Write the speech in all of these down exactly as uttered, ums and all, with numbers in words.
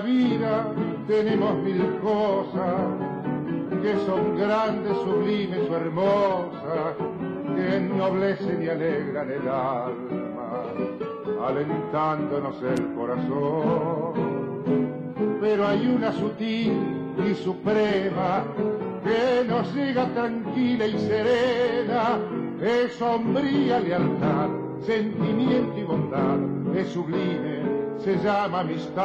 la vida tenemos mil cosas que son grandes, sublimes o hermosas, que ennoblecen y alegran el alma, alentándonos el corazón. Pero hay una sutil y suprema que nos llega tranquila y serena, es sombría lealtad, sentimiento y bondad, es sublime, se llama amistad.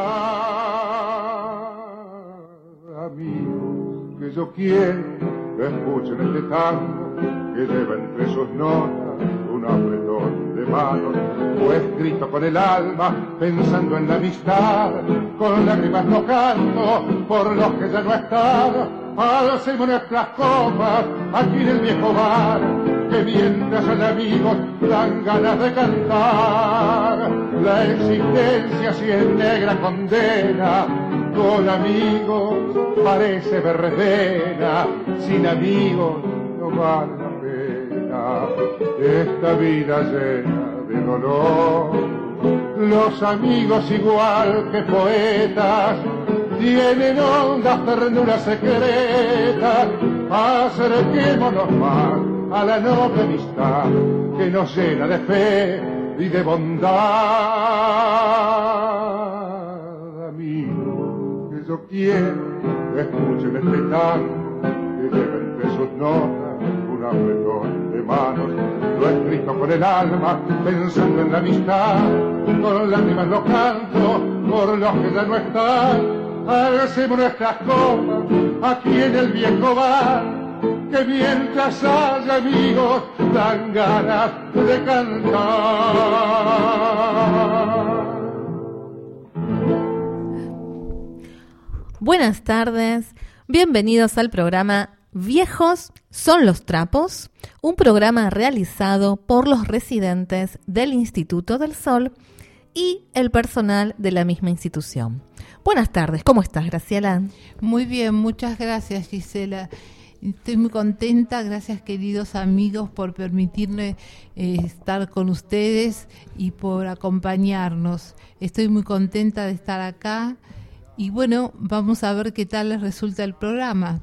Amigos que yo quiero que escuchen este tango, que lleva entre sus notas un apretón de manos, fue escrito con el alma, pensando en la amistad, con lágrimas no canto por los que ya no están. Alcemos nuestras copas aquí en el viejo bar, que mientras al amigos dan ganas de cantar. La existencia si es negra condena, con amigos parece verbena, sin amigos no vale la pena esta vida llena de dolor. Los amigos igual que poetas tienen hondas ternuras secretas, acerquémonos más a la noble amistad que nos llena de fe y de bondad. Amigos que yo quiero que escuchen este tango, que lleva entre sus notas un apretón de manos, lo escrito con el alma, pensando en la amistad, con lágrimas lo canto por los que ya no están. Hacemos nuestras copas aquí en el viejo bar, que mientras haya amigos dan ganas de cantar. Buenas tardes, bienvenidos al programa Viejos son los trapos, un programa realizado por los residentes del Instituto del Sol y el personal de la misma institución. Buenas tardes, ¿cómo estás, Graciela? Muy bien, muchas gracias, Gisela. Estoy muy contenta, gracias queridos amigos por permitirme eh, estar con ustedes y por acompañarnos. Estoy muy contenta de estar acá y bueno, vamos a ver qué tal les resulta el programa.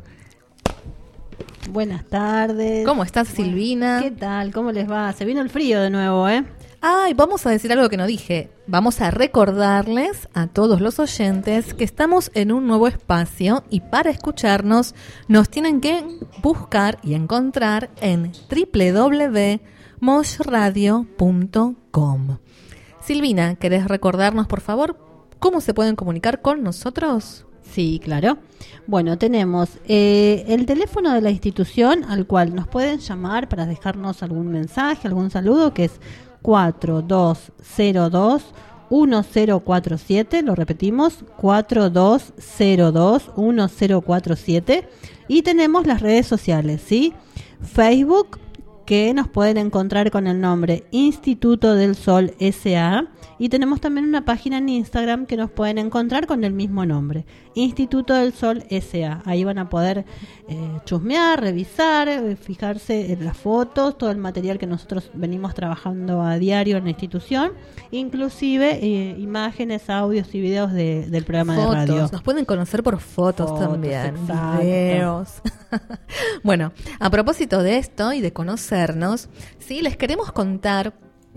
Buenas tardes. ¿Cómo estás, Silvina? ¿Qué tal? ¿Cómo les va? Se vino el frío de nuevo, ¿eh? Ay, vamos a decir algo que no dije. Vamos a recordarles a todos los oyentes que estamos en un nuevo espacio y para escucharnos nos tienen que buscar y encontrar en doble u doble u doble u punto mosh radio punto com. Silvina, ¿querés recordarnos, por favor, cómo se pueden comunicar con nosotros? Sí, claro. Bueno, tenemos eh, el teléfono de la institución al cual nos pueden llamar para dejarnos algún mensaje, algún saludo, que es cuatro dos cero dos uno cero cuatro siete, lo repetimos, cuatro dos cero dos uno cero cuatro siete, y tenemos las redes sociales, ¿sí? Facebook, que nos pueden encontrar con el nombre Instituto del Sol S A, y tenemos también una página en Instagram que nos pueden encontrar con el mismo nombre, Instituto del Sol S A. Ahí van a poder eh, chusmear, revisar, eh, fijarse en las fotos, todo el material que nosotros venimos trabajando a diario en la institución, inclusive eh, imágenes, audios y videos de, del programa fotos, de radio. Nos pueden conocer por fotos, fotos también, exacto. Videos. Bueno, a propósito de esto y de conocernos, sí, les queremos contar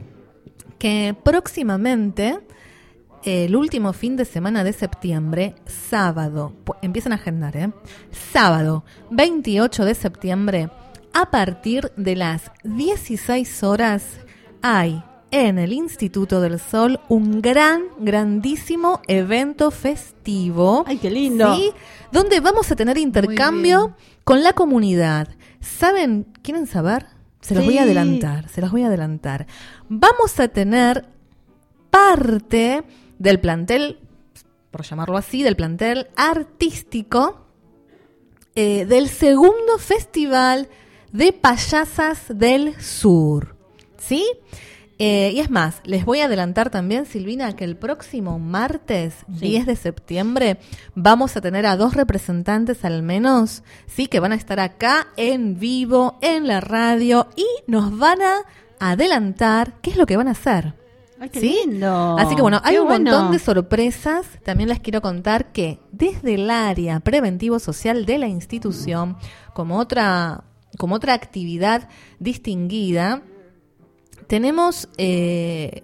que próximamente, el último fin de semana de septiembre, sábado, empiezan a agendar, ¿eh? Sábado veintiocho de septiembre, a partir de las dieciséis horas, hay en el Instituto del Sol un gran, grandísimo evento festivo. ¡Ay, qué lindo! ¿Sí? Donde vamos a tener intercambio con la comunidad. ¿Saben? ¿Quieren saber? Se los sí. voy a adelantar, se los voy a adelantar. Vamos a tener parte del plantel, por llamarlo así, del plantel artístico eh, del segundo Festival de Payasas del Sur. ¿Sí? Eh, y es más, les voy a adelantar también, Silvina, que el próximo martes, sí. diez de septiembre, vamos a tener a dos representantes al menos, sí, que van a estar acá en vivo, en la radio, y nos van a adelantar qué es lo que van a hacer. Ay, qué ¿sí? lindo. Así que bueno, hay Qué un bueno. montón de sorpresas. También les quiero contar que desde el área preventivo social de la institución, como otra, como otra actividad distinguida, tenemos eh,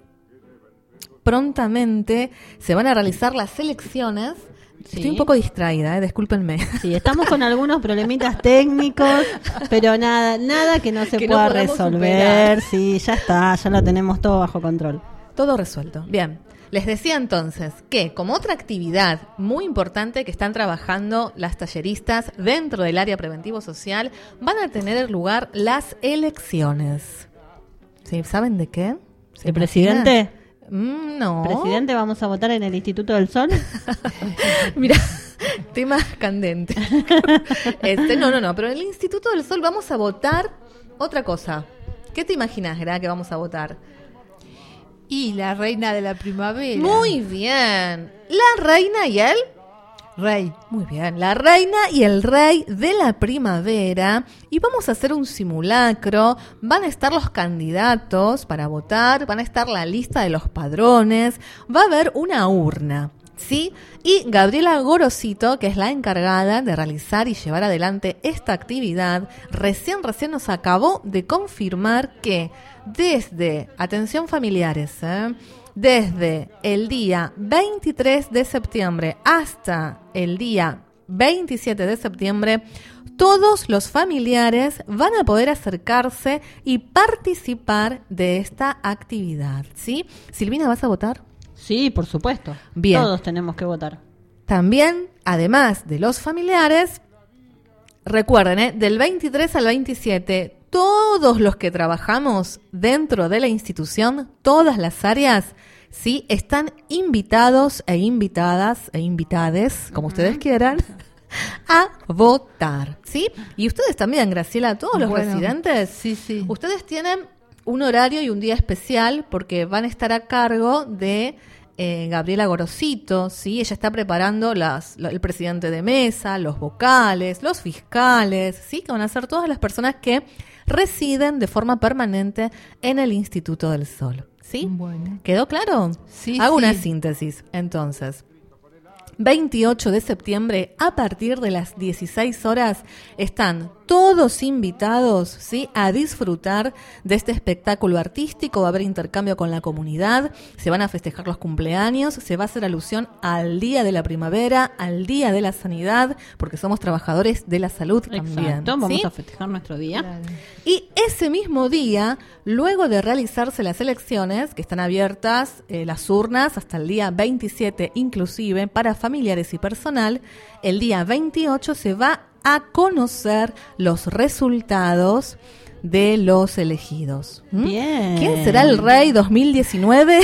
prontamente, se van a realizar las elecciones. Sí. Estoy un poco distraída, eh, discúlpenme. Sí, estamos con algunos problemitas técnicos, pero nada, nada que no se Que no pueda podamos resolver. superar. Sí, ya está, ya lo tenemos todo bajo control. Todo resuelto. Bien. Les decía entonces que como otra actividad muy importante que están trabajando las talleristas dentro del área preventivo social, van a tener lugar las elecciones. ¿Sí? ¿Saben de qué? ¿Se ¿El presidente? imaginan? Mm, no. ¿Presidente vamos a votar en el Instituto del Sol? Mira, tema candente. Este, no, no, no, pero en el Instituto del Sol vamos a votar otra cosa. ¿Qué te imaginas, Gra, que vamos a votar? Y la reina de la primavera. Muy bien. La reina y el Rey. Muy bien, la reina y el rey de la primavera, y vamos a hacer un simulacro. Van a estar los candidatos para votar, van a estar la lista de los padrones, va a haber una urna, ¿sí? Y Gabriela Gorosito, que es la encargada de realizar y llevar adelante esta actividad, recién, recién nos acabó de confirmar que desde, atención familiares, ¿eh? desde el día veintitrés de septiembre hasta el día veintisiete de septiembre, todos los familiares van a poder acercarse y participar de esta actividad, ¿sí? Silvina, ¿vas a votar? Sí, por supuesto. Bien. Todos tenemos que votar. También, además de los familiares, recuerden, ¿eh? del veintitrés al veintisiete, todos los que trabajamos dentro de la institución, todas las áreas, sí, están invitados e invitadas e invitades, como uh-huh. ustedes quieran, a votar, ¿sí? Y ustedes también, Graciela, todos los Bueno, residentes, sí, sí. ustedes tienen un horario y un día especial porque van a estar a cargo de eh, Gabriela Gorosito, ¿sí? Ella está preparando las, lo, el presidente de mesa, los vocales, los fiscales, ¿sí? Que van a ser todas las personas que residen de forma permanente en el Instituto del Sol, ¿sí? Bueno. ¿Quedó claro? Sí, Hago sí. una síntesis, entonces. veintiocho de septiembre, a partir de las dieciséis horas, están todos invitados, ¿sí? a disfrutar de este espectáculo artístico. Va a haber intercambio con la comunidad, se van a festejar los cumpleaños, se va a hacer alusión al Día de la Primavera, al Día de la Sanidad, porque somos trabajadores de la salud también. Exacto, vamos ¿sí? a festejar nuestro día. Claro. Y ese mismo día, luego de realizarse las elecciones, que están abiertas eh, las urnas hasta el día veintisiete inclusive, para familiares y personal, el día veintiocho se va a conocer los resultados de los elegidos. ¿Mm? Bien. ¿Quién será el rey dos mil diecinueve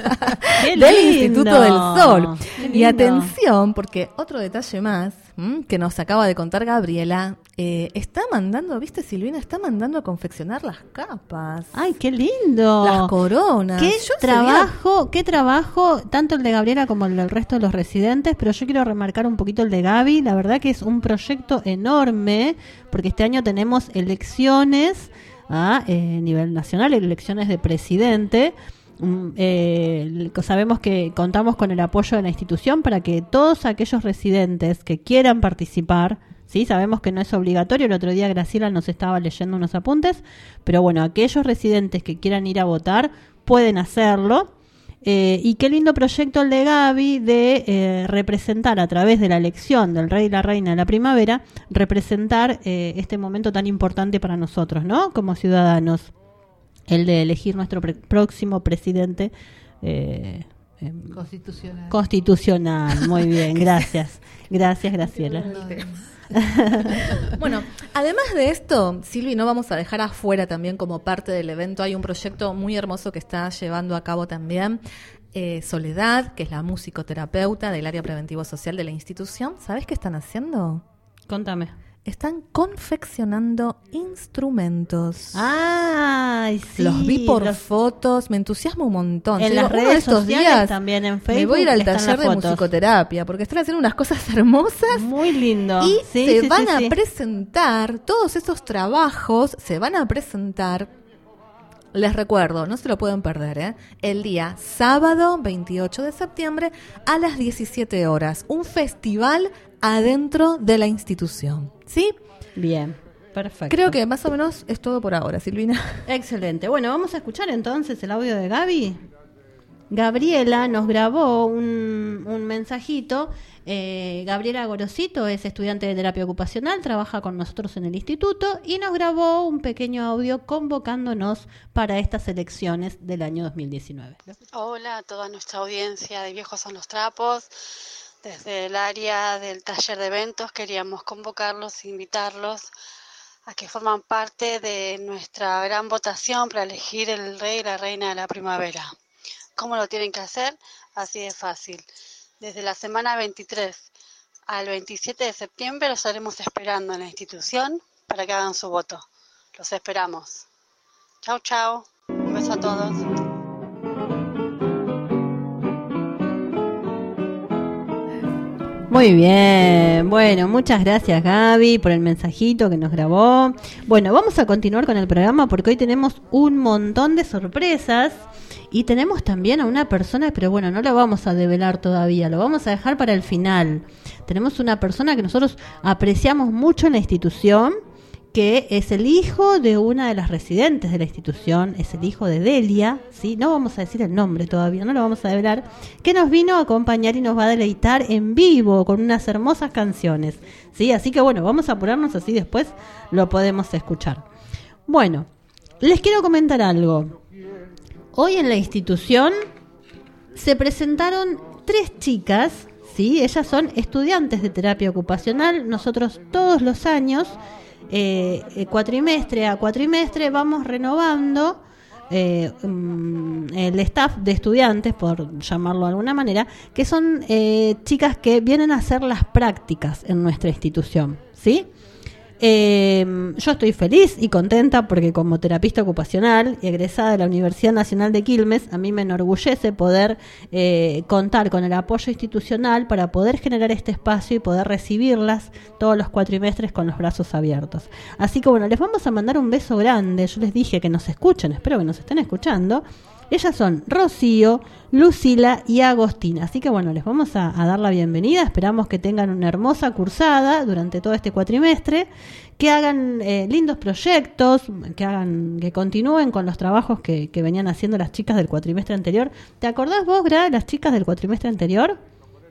Qué del lindo. Instituto del Sol? Qué Y lindo. atención, porque otro detalle más ¿m? que nos acaba de contar Gabriela, eh, está mandando, ¿viste, Silvina? Está mandando a confeccionar las capas, Ay, qué lindo. las coronas. Qué Yo trabajo, qué trabajo, tanto el de Gabriela como el del resto de los residentes, pero yo quiero remarcar un poquito el de Gaby. La verdad que es un proyecto enorme, porque este año tenemos elecciones a eh, nivel nacional, elecciones de presidente. Mm, eh, sabemos que contamos con el apoyo de la institución para que todos aquellos residentes que quieran participar, sí, sabemos que no es obligatorio. El otro día Graciela nos estaba leyendo unos apuntes, pero bueno, aquellos residentes que quieran ir a votar pueden hacerlo. Eh, y qué lindo proyecto el de Gaby de eh, representar a través de la elección del rey y la reina de la primavera, representar eh, este momento tan importante para nosotros, ¿no? Como ciudadanos, el de elegir nuestro pre- próximo presidente eh, eh, Constitucional. constitucional. Muy bien, gracias. Gracias, Graciela. Bueno, además de esto, Silvi, no vamos a dejar afuera también como parte del evento, hay un proyecto muy hermoso que está llevando a cabo también eh, Soledad, que es la musicoterapeuta del área preventivo social de la institución. ¿Sabes qué están haciendo? Contame. Están confeccionando instrumentos. Ay, sí. Los vi por los- fotos, me entusiasma un montón. En Yo las digo, uno de redes estos sociales días también, en me Facebook voy a ir al están taller las de fotos. musicoterapia, porque están haciendo unas cosas hermosas. Muy lindo. Y Sí, se sí, van sí, a sí. presentar, todos esos trabajos se van a presentar Les recuerdo, no se lo pueden perder, ¿eh? El día sábado veintiocho de septiembre a las diecisiete horas. Un festival adentro de la institución, ¿sí? Bien, perfecto. Creo que más o menos es todo por ahora, Silvina. Excelente. Bueno, vamos a escuchar entonces el audio de Gaby. Gabriela nos grabó un, un mensajito. Eh, Gabriela Gorosito es estudiante de terapia ocupacional, trabaja con nosotros en el instituto y nos grabó un pequeño audio convocándonos para estas elecciones del año dos mil diecinueve. Hola a toda nuestra audiencia de Viejos son los Trapos. Desde el área del taller de eventos queríamos convocarlos e invitarlos a que forman parte de nuestra gran votación para elegir el rey y la reina de la primavera. ¿Cómo lo tienen que hacer? Así de fácil. Desde la semana veintitrés al veintisiete de septiembre los estaremos esperando en la institución para que hagan su voto. Los esperamos. Chau, chau. Un beso a todos. Muy bien, bueno, muchas gracias Gaby por el mensajito que nos grabó. Bueno, vamos a continuar con el programa porque hoy tenemos un montón de sorpresas y tenemos también a una persona, pero bueno, no lo vamos a develar todavía, lo vamos a dejar para el final. Tenemos una persona que nosotros apreciamos mucho en la institución, que es el hijo de una de las residentes de la institución, es el hijo de Delia, ¿sí? No vamos a decir el nombre todavía, no lo vamos a develar, que nos vino a acompañar y nos va a deleitar en vivo con unas hermosas canciones, ¿sí? Así que bueno, vamos a apurarnos, así después lo podemos escuchar. Bueno, les quiero comentar algo. Hoy en la institución se presentaron tres chicas, ¿sí? Ellas son estudiantes de terapia ocupacional. Nosotros todos los años, Eh, cuatrimestre a cuatrimestre, vamos renovando eh, um, el staff de estudiantes, por llamarlo de alguna manera, que son eh, chicas que vienen a hacer las prácticas en nuestra institución, ¿sí? Eh, yo estoy feliz y contenta porque como terapista ocupacional y egresada de la Universidad Nacional de Quilmes, a mí me enorgullece poder eh, contar con el apoyo institucional para poder generar este espacio y poder recibirlas todos los cuatrimestres con los brazos abiertos. Así que bueno, les vamos a mandar un beso grande. Yo les dije que nos escuchen, espero que nos estén escuchando. Ellas son Rocío, Lucila y Agostina. Así que bueno, les vamos a, a dar la bienvenida. Esperamos que tengan una hermosa cursada durante todo este cuatrimestre, que hagan eh, lindos proyectos, que hagan, que continúen con los trabajos que, que venían haciendo las chicas del cuatrimestre anterior. ¿Te acordás vos, Gra, las chicas del cuatrimestre anterior?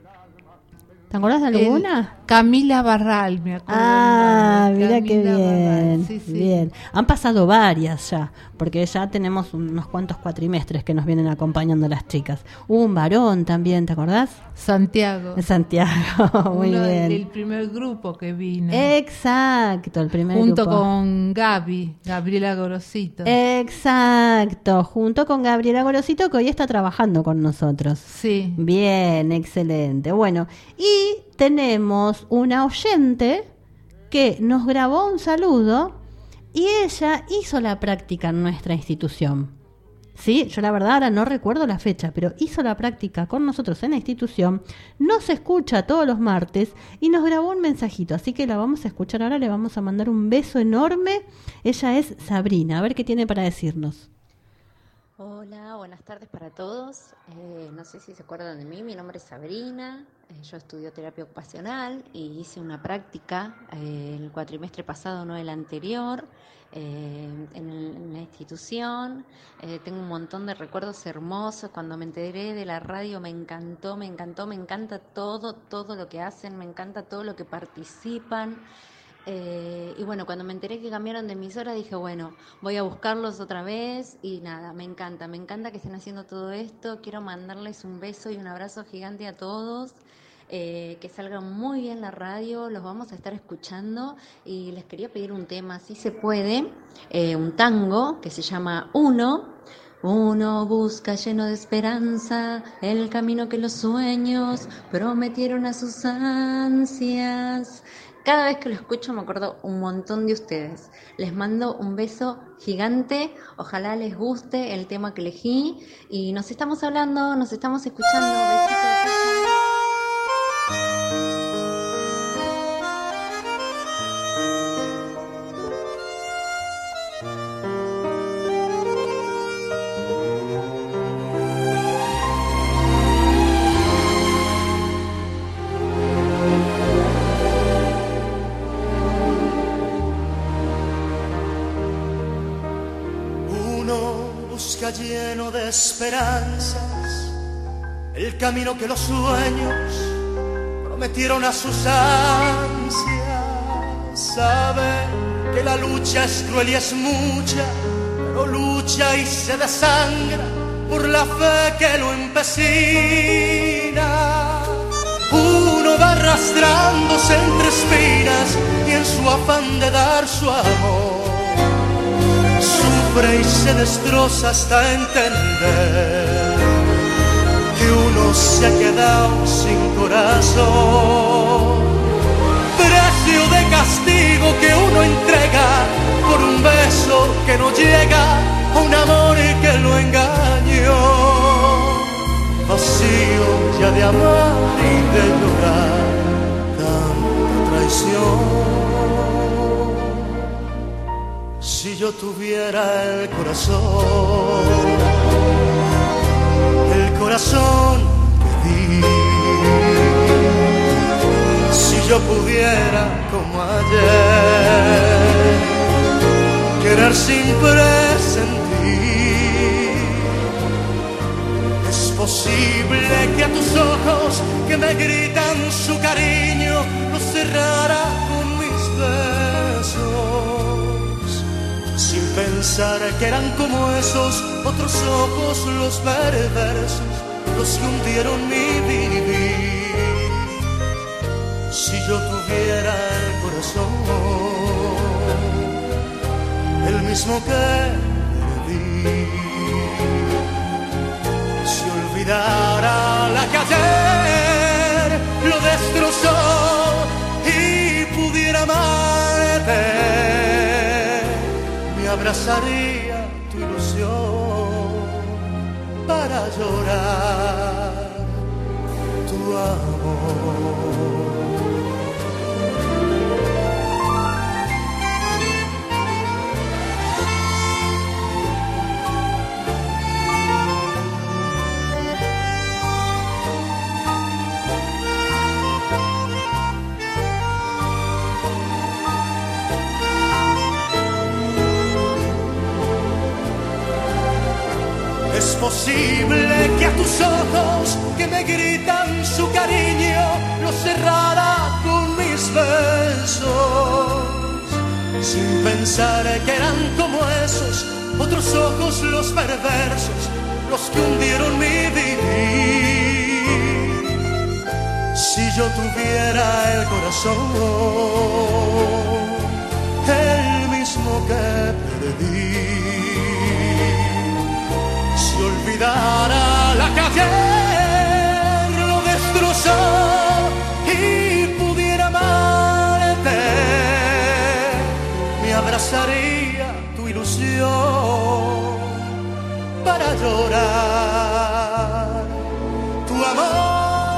¿Te acordás de alguna? El Camila Barral, me acuerdo. Ah, mira qué bien. Barral. Sí, sí. Bien. Han pasado varias ya, porque ya tenemos unos cuantos cuatrimestres que nos vienen acompañando las chicas. Hubo un varón también, ¿te acordás? Santiago. Santiago, muy Uno bien. del primer grupo que vino. Exacto, el primer junto grupo. con Gaby, Gabriela Gorosito. Exacto, junto con Gabriela Gorosito, que hoy está trabajando con nosotros. Sí. Bien, excelente. Bueno, y tenemos una oyente que nos grabó un saludo y ella hizo la práctica en nuestra institución. Sí, yo la verdad ahora no recuerdo la fecha, pero hizo la práctica con nosotros en la institución, nos escucha todos los martes y nos grabó un mensajito, así que la vamos a escuchar ahora, le vamos a mandar un beso enorme. Ella es Sabrina, a ver qué tiene para decirnos. Hola, buenas tardes para todos. Eh, no sé si se acuerdan de mí, mi nombre es Sabrina. Eh, yo estudio terapia ocupacional y hice una práctica eh, el cuatrimestre pasado, no el anterior, eh, en, el, en la institución. Eh, tengo un montón de recuerdos hermosos. Cuando me enteré de la radio me encantó, me encantó, me encanta todo, todo lo que hacen, me encanta todo lo que participan. Eh, y bueno, cuando me enteré que cambiaron de emisora dije, bueno, voy a buscarlos otra vez y nada, me encanta, me encanta que estén haciendo todo esto. Quiero mandarles un beso y un abrazo gigante a todos, eh, que salga muy bien la radio, los vamos a estar escuchando y les quería pedir un tema, si se puede, eh, un tango que se llama Uno. Uno busca lleno de esperanza el camino que los sueños prometieron a sus ansias. Cada vez que lo escucho me acuerdo un montón de ustedes. Les mando un beso gigante. Ojalá les guste el tema que elegí. Y nos estamos hablando, nos estamos escuchando. Besitos. busca lleno de esperanzas el camino que los sueños prometieron a sus ansias. Sabe que la lucha es cruel y es mucha, pero lucha y se desangra por la fe que lo empecina. Uno va arrastrándose entre espinas y en su afán de dar su amor sufre y se destroza hasta entender que uno se ha quedado sin corazón. Precio de castigo que uno entrega por un beso que no llega, a un amor que lo engañó. Vacío ya de amar y de llorar tanta traición. Si yo tuviera el corazón, el corazón que di, si yo pudiera como ayer querer sin presentir, es posible que a tus ojos que me gritan su cariño los cerrara con mis besos, sin pensar que eran como esos otros ojos los perversos, los que hundieron mi vivir. Si yo tuviera el corazón, el mismo que perdí, si olvidara la que ayer lo destrozó y pudiera amarte, me abrazaría tu ilusión para llorar tu amor. Es posible que a tus ojos que me gritan su cariño los cerrara con mis besos, sin pensar que eran como esos otros ojos los perversos, los que hundieron mi vivir. Si yo tuviera el corazón, el mismo que perdí, olvidara la que ayer lo destrozó y pudiera amarte, me abrazaría tu ilusión para llorar tu amor.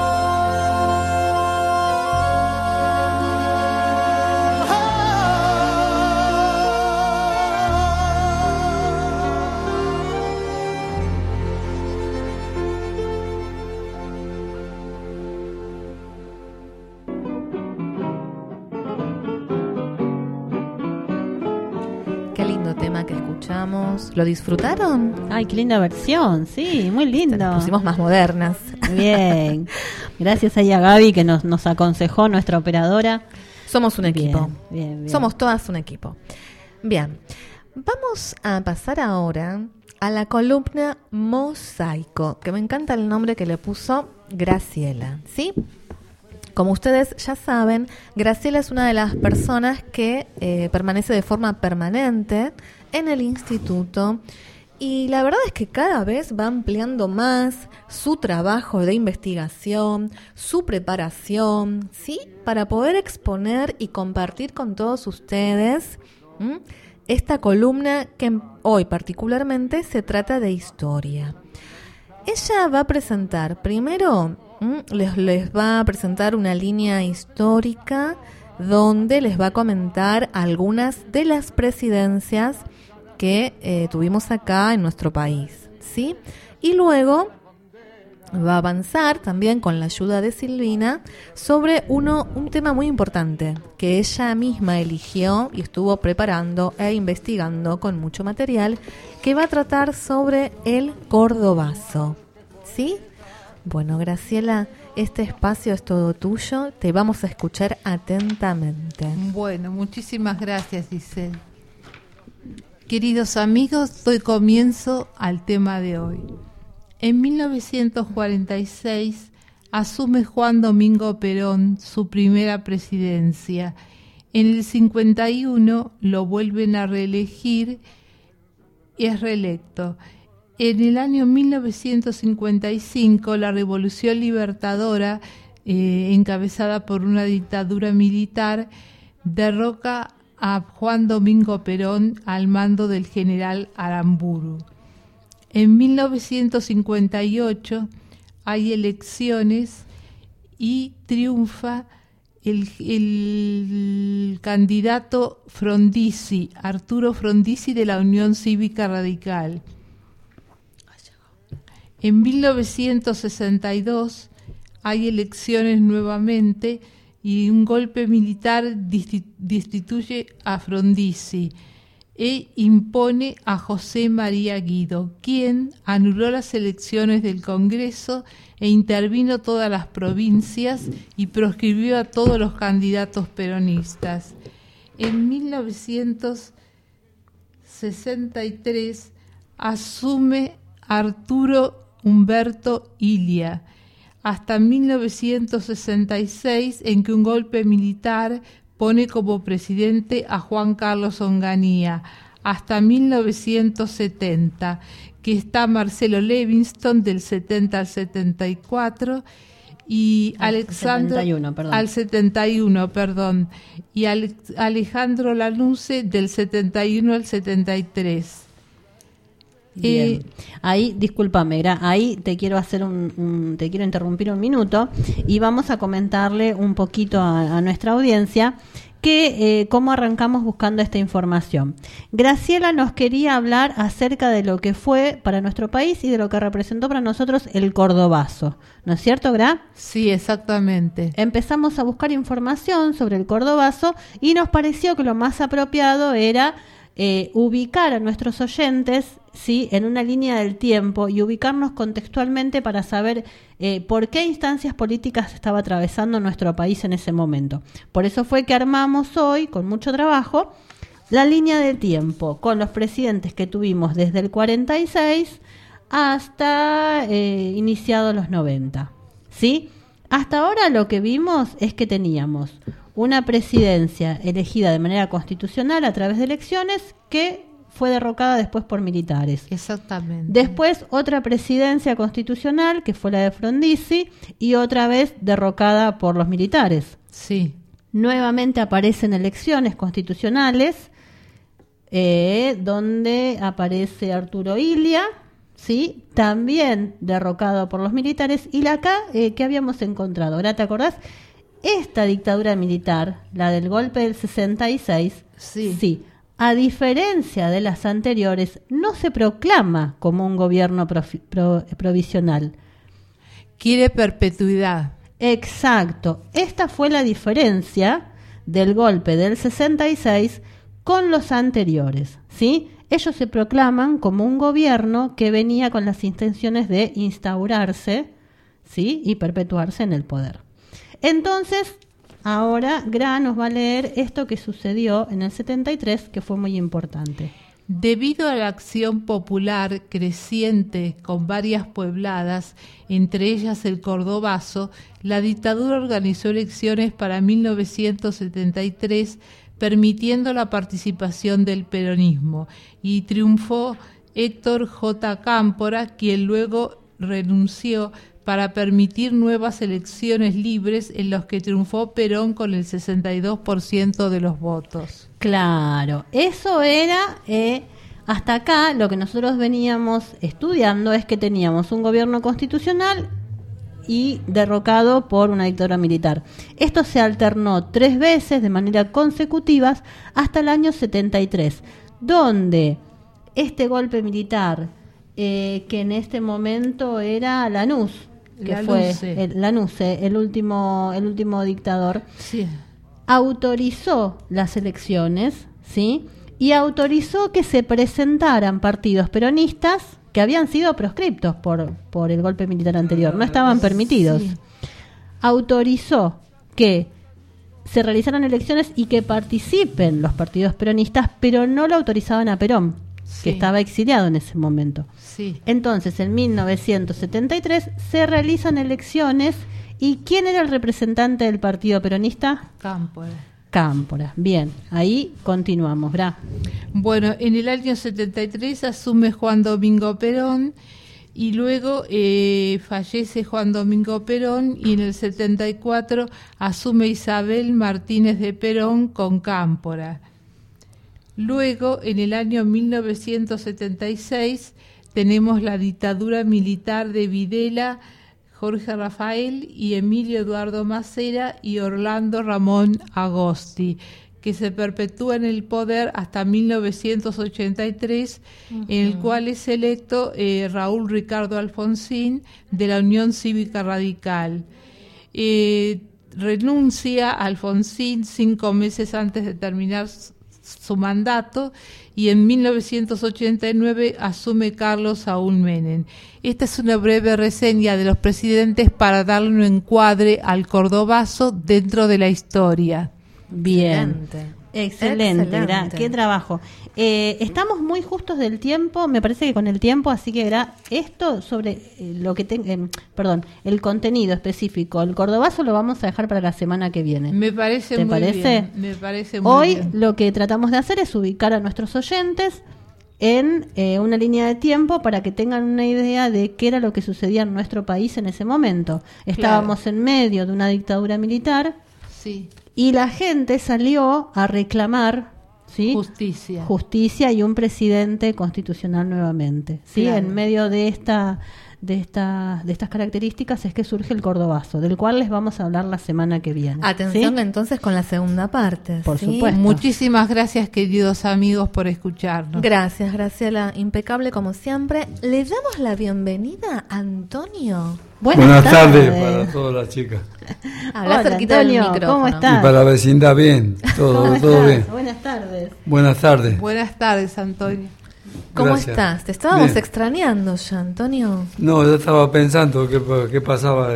Que escuchamos, ¿lo disfrutaron? Ay, qué linda versión, sí, muy lindo. Nos pusimos más modernas. Bien, gracias a ella Gaby que nos, nos aconsejó, nuestra operadora. Somos un equipo, bien, bien, bien. Somos todas un equipo. Bien, vamos a pasar ahora a la columna Mosaico, que me encanta el nombre que le puso Graciela, ¿sí? Como ustedes ya saben, Graciela es una de las personas que eh, permanece de forma permanente en el instituto y la verdad es que cada vez va ampliando más su trabajo de investigación, su preparación, ¿sí? Para poder exponer y compartir con todos ustedes ¿m? esta columna que hoy particularmente se trata de historia. Ella va a presentar primero... Les, les va a presentar una línea histórica donde les va a comentar algunas de las presidencias que eh, tuvimos acá en nuestro país, ¿sí? Y luego va a avanzar también con la ayuda de Silvina sobre uno, un tema muy importante que ella misma eligió y estuvo preparando e investigando con mucho material, que va a tratar sobre el cordobazo. ¿Sí? Bueno, Graciela, este espacio es todo tuyo, te vamos a escuchar atentamente. Bueno, muchísimas gracias, Giselle. Queridos amigos, doy comienzo al tema de hoy. En mil novecientos cuarenta y seis asume Juan Domingo Perón su primera presidencia. En el cincuenta y uno lo vuelven a reelegir y es reelecto. En el año mil novecientos cincuenta y cinco la Revolución Libertadora, eh, encabezada por una dictadura militar, derroca a Juan Domingo Perón al mando del general Aramburu. En mil novecientos cincuenta y ocho hay elecciones y triunfa el, el candidato Frondizi, Arturo Frondizi, de la Unión Cívica Radical. En mil novecientos sesenta y dos hay elecciones nuevamente y un golpe militar destituye a Frondizi e impone a José María Guido, quien anuló las elecciones del Congreso e intervino todas las provincias y proscribió a todos los candidatos peronistas. En mil novecientos sesenta y tres asume Arturo Humberto Ilia, hasta mil novecientos sesenta y seis, en que un golpe militar pone como presidente a Juan Carlos Onganía, hasta mil novecientos setenta, que está Marcelo Levingston del setenta al setenta y cuatro y al Alexandro setenta y uno, perdón. al setenta y uno, perdón, y Ale, Alejandro Lanusse del setenta y uno al setenta y tres. Bien. Eh, ahí, discúlpame, Gra, ahí te quiero hacer un, un, te quiero interrumpir un minuto y vamos a comentarle un poquito a, a nuestra audiencia que eh, cómo arrancamos buscando esta información. Graciela nos quería hablar acerca de lo que fue para nuestro país y de lo que representó para nosotros el cordobazo, ¿no es cierto, Gra? Sí, exactamente. Empezamos a buscar información sobre el cordobazo y nos pareció que lo más apropiado era eh, ubicar a nuestros oyentes, sí, en una línea del tiempo y ubicarnos contextualmente para saber eh, por qué instancias políticas estaba atravesando nuestro país en ese momento. Por eso fue que armamos hoy, con mucho trabajo, la línea del tiempo con los presidentes que tuvimos desde el cuarenta y seis hasta eh, iniciados los noventa, ¿sí? Hasta ahora lo que vimos es que teníamos una presidencia elegida de manera constitucional a través de elecciones que fue derrocada después por militares. Exactamente. Después otra presidencia constitucional que fue la de Frondizi y otra vez derrocada por los militares. Sí. Nuevamente aparecen elecciones constitucionales eh, donde aparece Arturo Ilia, ¿sí? También derrocado por los militares. Y la acá, eh, ¿qué habíamos encontrado? Ahora, ¿te acordás? Esta dictadura militar, la del golpe del sesenta y seis, sí. sí, a diferencia de las anteriores, no se proclama como un gobierno profi- pro- provisional. Quiere perpetuidad. Exacto. Esta fue la diferencia del golpe del sesenta y seis con los anteriores, ¿sí? Ellos se proclaman como un gobierno que venía con las intenciones de instaurarse, ¿sí? Y perpetuarse en el poder. Entonces, ahora Gra nos va a leer esto que sucedió en el setenta y tres, que fue muy importante. Debido a la acción popular creciente con varias puebladas, entre ellas el Cordobazo, la dictadura organizó elecciones para mil novecientos setenta y tres, permitiendo la participación del peronismo, y triunfó Héctor J. Cámpora, quien luego renunció para permitir nuevas elecciones libres en los que triunfó Perón con el sesenta y dos por ciento de los votos. Claro, eso era, eh, hasta acá lo que nosotros veníamos estudiando es que teníamos un gobierno constitucional y derrocado por una dictadura militar. Esto se alternó tres veces de manera consecutiva hasta el año setenta y tres, donde este golpe militar, eh, que en este momento era Lanús, que La fue Nuce. el, Lanusse, el último, el último dictador, Sí. autorizó las elecciones, ¿sí? Y autorizó que se presentaran partidos peronistas que habían sido proscriptos por, por el golpe militar anterior, no estaban permitidos. Sí. Autorizó que se realizaran elecciones y que participen los partidos peronistas, pero no lo autorizaban a Perón, Sí. que estaba exiliado en ese momento. Sí. Entonces, en mil novecientos setenta y tres se realizan elecciones. ¿Y quién era el representante del partido peronista? Cámpora. Cámpora. Bien, ahí continuamos, ¿verdad? Bueno, en el año setenta y tres asume Juan Domingo Perón y luego eh, fallece Juan Domingo Perón y en el setenta y cuatro asume Isabel Martínez de Perón con Cámpora. Luego, en el año mil novecientos setenta y seis, tenemos la dictadura militar de Videla, Jorge Rafael y Emilio Eduardo Macera y Orlando Ramón Agosti, que se perpetúa en el poder hasta mil novecientos ochenta y tres, uh-huh. en el cual es electo eh, Raúl Ricardo Alfonsín de la Unión Cívica Radical. Eh, renuncia Alfonsín cinco meses antes de terminar su mandato y en mil novecientos ochenta y nueve asume Carlos Saúl Menem. Esta es una breve reseña de los presidentes para darle un encuadre al cordobazo dentro de la historia. Bien. Excelente. Excelente, Excelente. gra- qué trabajo. Eh, estamos muy justos del tiempo, me parece que con el tiempo, así que era esto sobre eh, lo que ten- eh, perdón, el contenido específico, el cordobazo lo vamos a dejar para la semana que viene. Me parece ¿Te muy parece? bien. Me parece muy Hoy bien. lo que tratamos de hacer es ubicar a nuestros oyentes en eh, una línea de tiempo para que tengan una idea de qué era lo que sucedía en nuestro país en ese momento. Estábamos en medio de una dictadura militar. Sí. Y la gente salió a reclamar, ¿sí? Justicia. Justicia y un presidente constitucional nuevamente, ¿sí? Claro. En medio de esta de esta de estas características es que surge el cordobazo, del cual les vamos a hablar la semana que viene. Atención ¿sí? entonces con la segunda parte. Por ¿sí? supuesto. Muchísimas gracias, queridos amigos, por escucharnos. Gracias, Graciela. Impecable como siempre. Le damos la bienvenida a Antonio. Buenas, tardes para todas las chicas. Habla Hola, cerquita Antonio, del micrófono. ¿cómo estás? Y para la vecindad, bien. Todo, ¿Cómo todo estás? bien. Buenas tardes. Buenas tardes. Buenas tardes, Antonio. ¿Cómo Gracias. estás? Te estábamos Bien. extrañando ya, Antonio. No, yo estaba pensando qué, qué pasaba.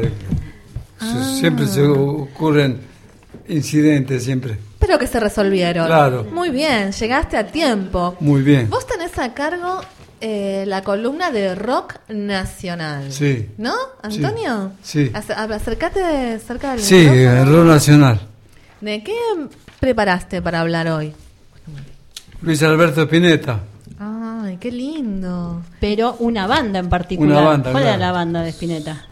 Ah. Siempre se ocurren incidentes, siempre. Pero que se resolvieron. Claro. Muy bien, llegaste a tiempo. Muy bien. Vos tenés a cargo eh, la columna de rock nacional. Sí. ¿No, Antonio? Sí. Ac- a- Acércate cerca del Sí, micrófono. el rock nacional. ¿De qué preparaste para hablar hoy? Luis Alberto Spinetta. Ay, qué lindo. Pero una banda en particular. Una banda, ¿Cuál era claro. la banda de Spinetta?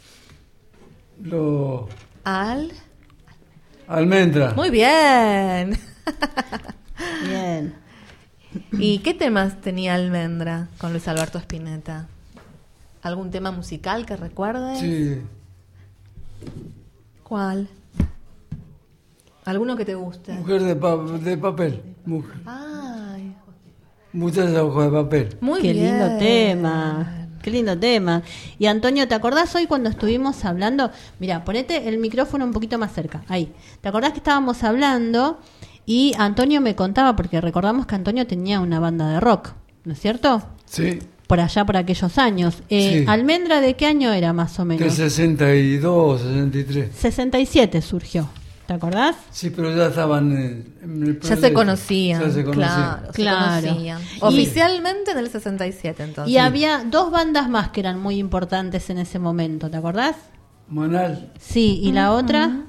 Lo... Al. Almendra. Muy bien. Bien. ¿Y qué temas tenía Almendra con Luis Alberto Spinetta? ¿Algún tema musical que recuerdes? Sí. ¿Cuál? ¿Alguno que te guste? Mujer de, pa- de papel. Mujer. Ay, Muchacha ojo de papel. muy Qué bien. lindo tema. Qué lindo tema. Y Antonio, ¿te acordás hoy cuando estuvimos hablando? Mira, ponete el micrófono un poquito más cerca. Ahí. ¿Te acordás que estábamos hablando y Antonio me contaba, porque recordamos que Antonio tenía una banda de rock, ¿no es cierto? Sí. Por allá, por aquellos años. Eh, Sí. ¿Almendra de qué año era más o De menos? sesenta y dos, sesenta y tres. sesenta y siete surgió. ¿Te acordás? Sí, pero ya estaban en, en el Ya se proyecto. conocían, Ya se conocían. claro, se Claro. conocían. Y- Oficialmente en el sesenta y siete, entonces. Y había dos bandas más que eran muy importantes en ese momento, ¿te acordás? Manal, Sí, y la otra,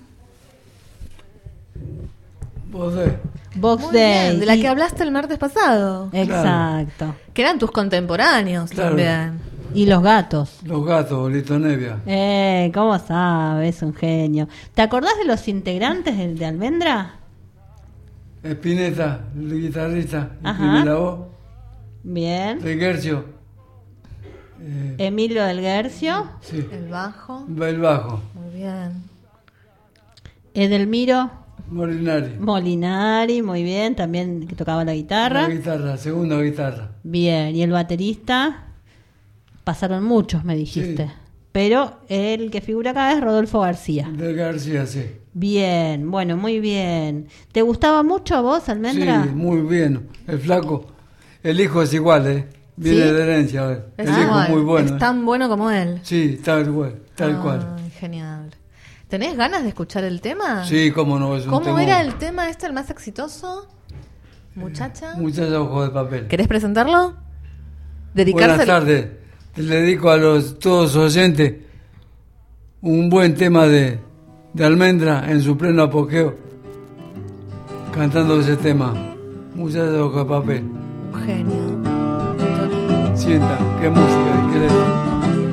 vos de. Box Muy Day. bien, de la Y- que hablaste el martes pasado. Exacto. Que eran tus contemporáneos Claro. también. Y los gatos. Los gatos, Lito Nevia. Eh, ¿cómo sabes? Es un genio. ¿Te acordás de los integrantes de, de Almendra? Spinetta, el guitarrista, el Ajá. primera voz. Bien. De Gercio. Eh, Emilio del Guercio. sí. El bajo. El bajo. Muy bien. Edelmiro Molinari. Molinari, muy bien. También que tocaba la guitarra. La guitarra, segunda guitarra. Bien. ¿Y el baterista? Pasaron muchos, me dijiste. Sí. pero el que figura acá es Rodolfo García. De García, sí. Bien, bueno, muy bien. ¿Te gustaba mucho a vos, Almendra? Sí, muy bien. El flaco, el hijo es igual, ¿eh? Viene ¿Sí? de herencia, ¿eh? Es El hijo igual, muy bueno. es tan bueno como él. Sí, tal cual, tal Ay, cual. Genial. ¿Tenés ganas de escuchar el tema? Sí, cómo no, es un ¿Cómo temón. era el tema este, el más exitoso? Muchacha. Muchachos ojos de papel. ¿Querés presentarlo? Buenas Dedicárselo. tardes. Le dedico a los todos los oyentes un buen tema de, de Almendra en su pleno apogeo, cantando ese tema. Muchachos ojos de papel. Genio. Sienta, qué música, qué letra.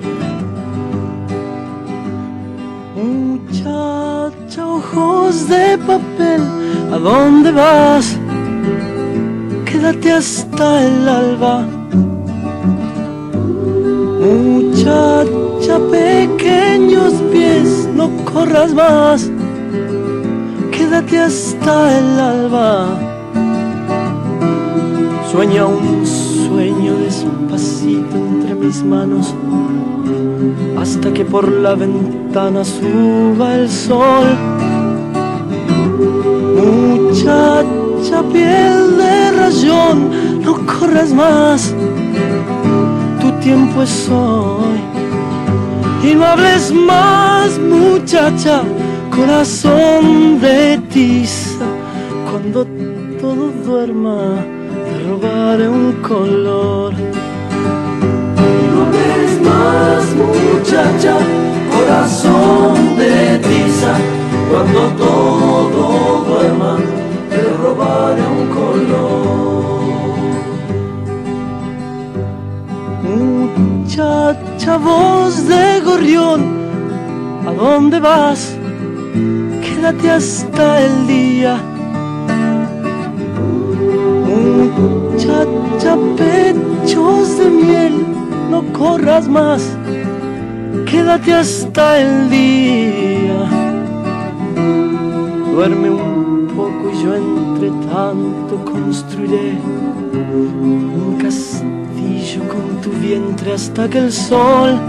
Muchacha, ojos de papel, ¿a dónde vas? Quédate hasta el alba. Muchacha, pequeños pies, no corras más. Quédate hasta el alba. Sueña un sueño despacito entre mis manos, hasta que por la ventana suba el sol. Muchacha, piel de rayón, no corras más, tu tiempo es hoy. Y no hables más, muchacha, corazón de tiza, cuando todo duerma te robaré un color. No hables más, muchacha, corazón de tiza, cuando todo duerma te robaré un color. Muchacha, voz de gorrión, ¿a dónde vas? Quédate hasta el día. Muchacha, pechos de miel, no corras más, quédate hasta el día. Duerme un poco y yo entre tanto construiré un castillo con tu vientre hasta que el sol,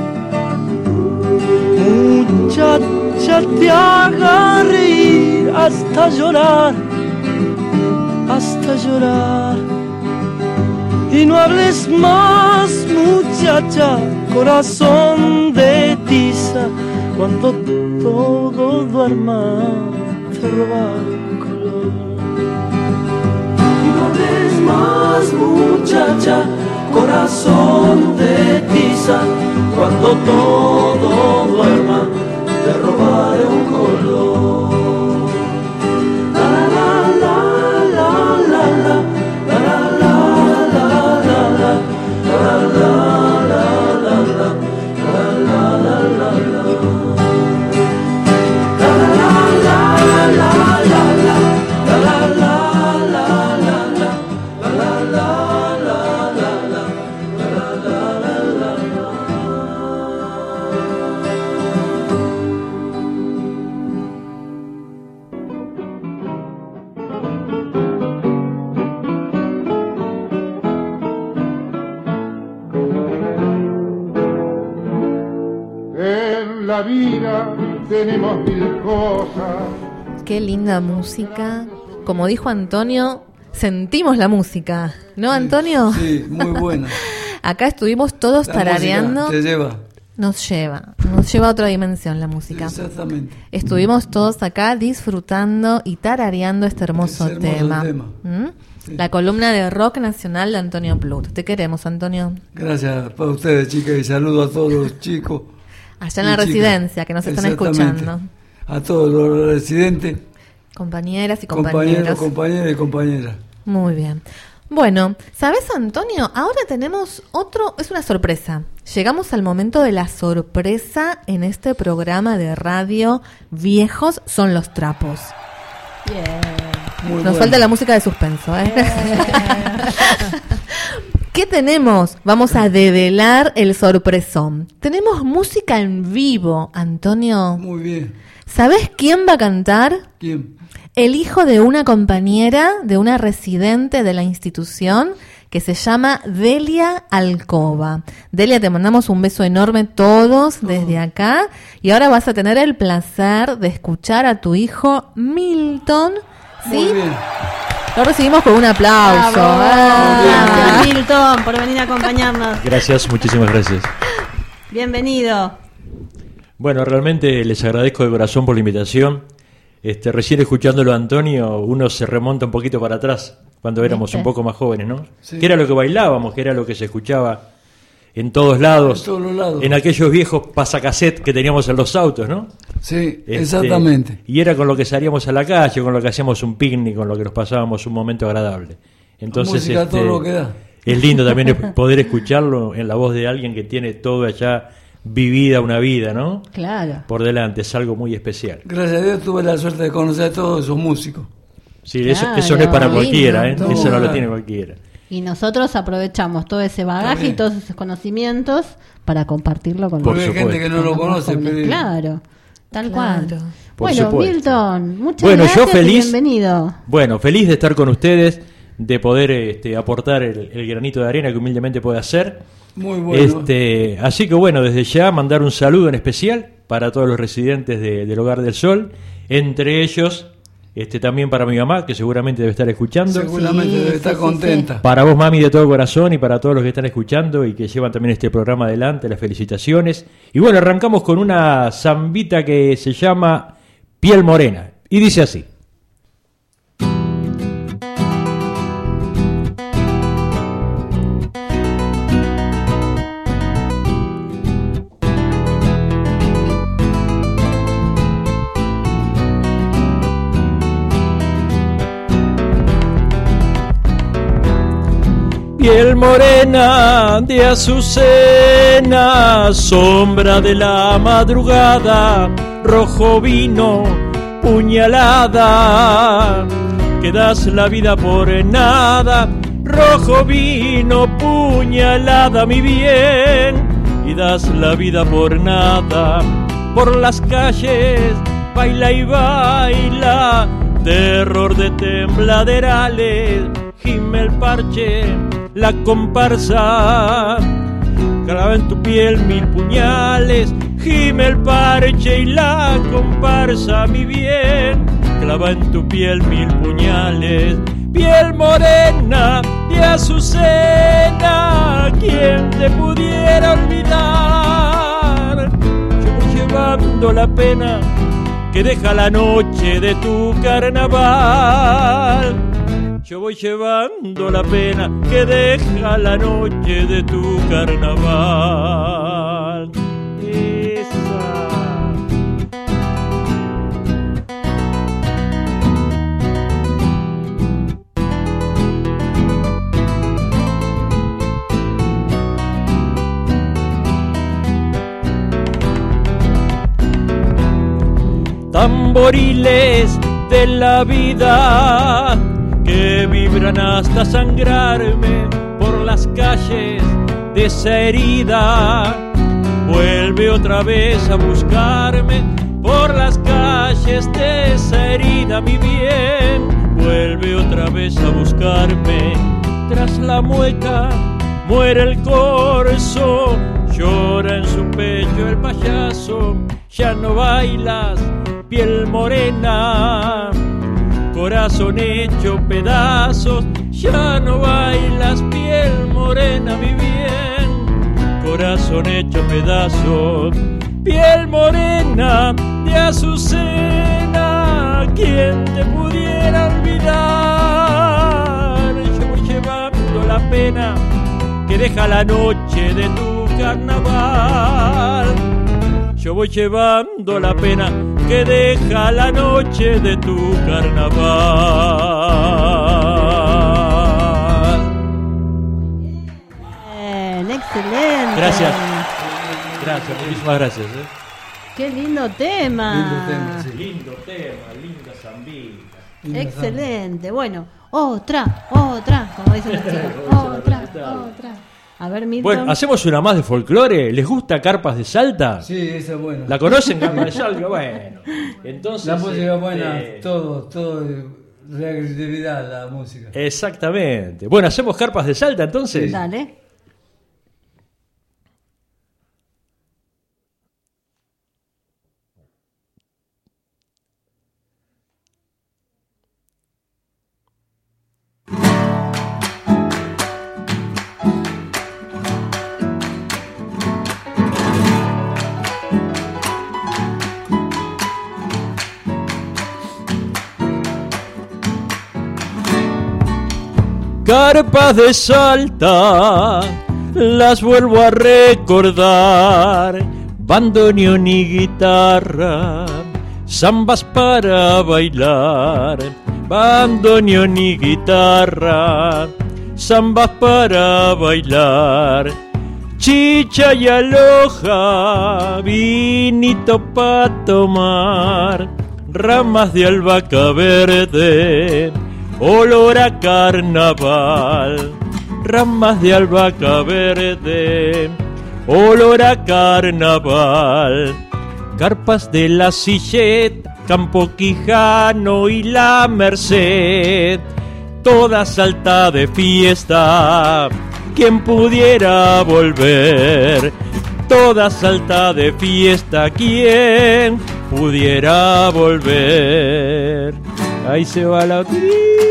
muchacha, te haga reír hasta llorar, hasta llorar. Y no hables más, muchacha, corazón de tiza, cuando todo duerma te robaré un color. Y no hables más, muchacha, corazón de tiza, cuando todo duerma te robaré un color. La la la la la la. La vida tenemos mil cosas. Qué linda música. Como dijo Antonio, sentimos la música, ¿no, Antonio? Sí, muy buena. Acá estuvimos todos La tarareando. música te lleva. Nos lleva, nos lleva a otra dimensión la música. Exactamente. Estuvimos todos acá disfrutando y tarareando este hermoso, Ese hermoso tema. tema. ¿Mm? Sí. La columna de rock nacional de Antonio Plut. Te queremos, Antonio. Gracias para ustedes, chicas, y saludo a todos los chicos. Allá en la y chicas. residencia, que nos están Exactamente. escuchando. A todos los residentes, Compañeras y compañeros, compañeros. compañeras y compañeras. Muy bien. Bueno, ¿sabes, Antonio? Ahora tenemos otro, es una sorpresa. Llegamos al momento de la sorpresa en este programa de radio. Viejos son los trapos. Bien. Muy Nos bueno. falta la música de suspenso, ¿eh? ¿Qué tenemos? Vamos a develar el sorpresón. Tenemos música en vivo, Antonio. Muy bien. ¿Sabes quién va a cantar? ¿Quién? El hijo de una compañera, de una residente de la institución, que se llama Delia Alcoba. Delia, te mandamos un beso enorme todos desde acá y ahora vas a tener el placer de escuchar a tu hijo Milton. ¿Sí? Muy bien. Lo recibimos con un aplauso. Bravo. Ah. Gracias, Milton, por venir a acompañarnos. Gracias, muchísimas gracias. Bienvenido. Bueno, realmente les agradezco de corazón por la invitación. Este, recién escuchándolo a Antonio, uno se remonta un poquito para atrás, cuando éramos ¿Viste? un poco más jóvenes, ¿no? Sí. Que era lo que bailábamos, que era lo que se escuchaba en todos lados, En todos los lados. en aquellos viejos pasacassette que teníamos en los autos, ¿no? Sí, Este, exactamente. Y era con lo que salíamos a la calle, con lo que hacíamos un picnic, con lo que nos pasábamos un momento agradable. Entonces, música, este, todo lo que da. es lindo también poder escucharlo en la voz de alguien que tiene todo allá vivida una vida, ¿no? Claro. Por delante, es algo muy especial. Gracias a Dios tuve la suerte de conocer a todos esos músicos. Sí, eso, Claro, eso no es para lindo, cualquiera, ¿eh? todo. Eso no lo tiene cualquiera. Y nosotros aprovechamos todo ese bagaje y todos esos conocimientos para compartirlo con Por Porque hay supuesto. gente que no con lo los conoce. jóvenes. pero- Claro, tal Claro. cual. Por Bueno, supuesto. Milton, muchas Bueno, yo gracias y feliz. bienvenido. Bueno, feliz de estar con ustedes, de poder este, aportar el, el granito de arena que humildemente puede hacer. Muy bueno. Este, así que bueno, desde ya mandar un saludo en especial para todos los residentes de- del Hogar del Sol, entre ellos este, también para mi mamá, que seguramente debe estar escuchando. Seguramente Sí, debe sí, estar sí, contenta. Para vos, mami, de todo corazón, y para todos los que están escuchando y que llevan también este programa adelante, las felicitaciones. Y bueno, arrancamos con una zambita que se llama Piel Morena, y dice así. Piel morena de azucena, sombra de la madrugada, rojo vino, puñalada, que das la vida por nada, rojo vino, puñalada, mi bien, y das la vida por nada, por las calles, baila y baila, terror de tembladerales, gime el parche, la comparsa, clava en tu piel mil puñales, gime el parche y la comparsa, mi bien, clava en tu piel mil puñales, piel morena de azucena, ¿quién te pudiera olvidar? Yo voy llevando la pena que deja la noche de tu carnaval. Yo voy llevando la pena que deja la noche de tu carnaval. Esa. Tamboriles de la vida que vibran hasta sangrarme por las calles de esa herida. Vuelve otra vez a buscarme por las calles de esa herida, mi bien. Vuelve otra vez a buscarme. Tras la mueca muere el corzo, llora en su pecho el payaso. Ya no bailas, piel morena, corazón hecho pedazos, ya no bailas, piel morena, mi bien, corazón hecho pedazos, piel morena de azucena, ¿quién te pudiera olvidar? Yo voy llevando la pena que deja la noche de tu carnaval. Yo voy llevando la pena que deja la noche de tu carnaval. Bien, excelente. Gracias. Gracias, muchísimas gracias. ¿eh? Qué lindo tema. Lindo tema, sí. Lindo tema, linda zambita. Excelente. Bueno, otra, otra, como dicen los chicos. Otra, otra. A ver, Milton. Bueno, ¿hacemos una más de folclore? ¿Les gusta Carpas de Salta? Sí, esa es buena. ¿La conocen, Carpas de Salta? Bueno, entonces... La música este, buena, todo, todo reactividad la música. Exactamente. Bueno, ¿hacemos carpas de Salta entonces? Dale. Carpas de Salta, las vuelvo a recordar, bandoneón y guitarra, zambas para bailar, bandoneón y guitarra, zambas para bailar, chicha y aloja, vinito pa' tomar, ramas de albahaca verde, olor a carnaval, ramas de albahaca verde, olor a carnaval, carpas de la Silleta, Campo Quijano y la Merced, toda Salta de fiesta, quien pudiera volver, toda Salta de fiesta, quien pudiera volver. Ahí se va la pica.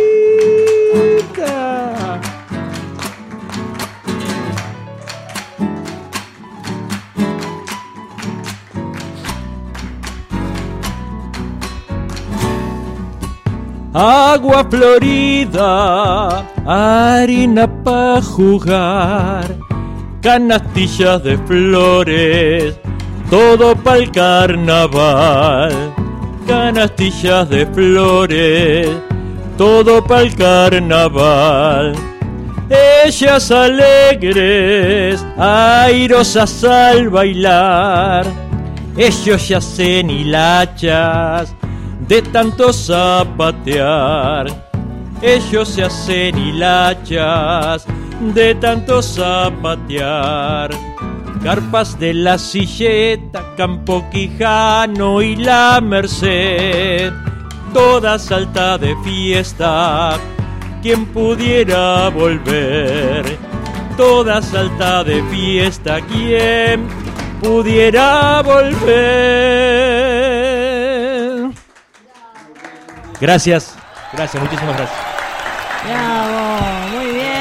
Agua florida, harina pa' jugar, canastillas de flores, todo pa'l carnaval. Canastillas de flores, todo pa'l carnaval. Ellas alegres, airosas al bailar, ellos ya hacen hilachas de tanto zapatear. Ellos se hacen hilachas de tanto zapatear. Carpas de la Silleta, Campo Quijano y la Merced, toda Salta de fiesta, quien pudiera volver, toda Salta de fiesta, quien pudiera volver. Gracias, gracias, muchísimas gracias. Bravo, muy bien.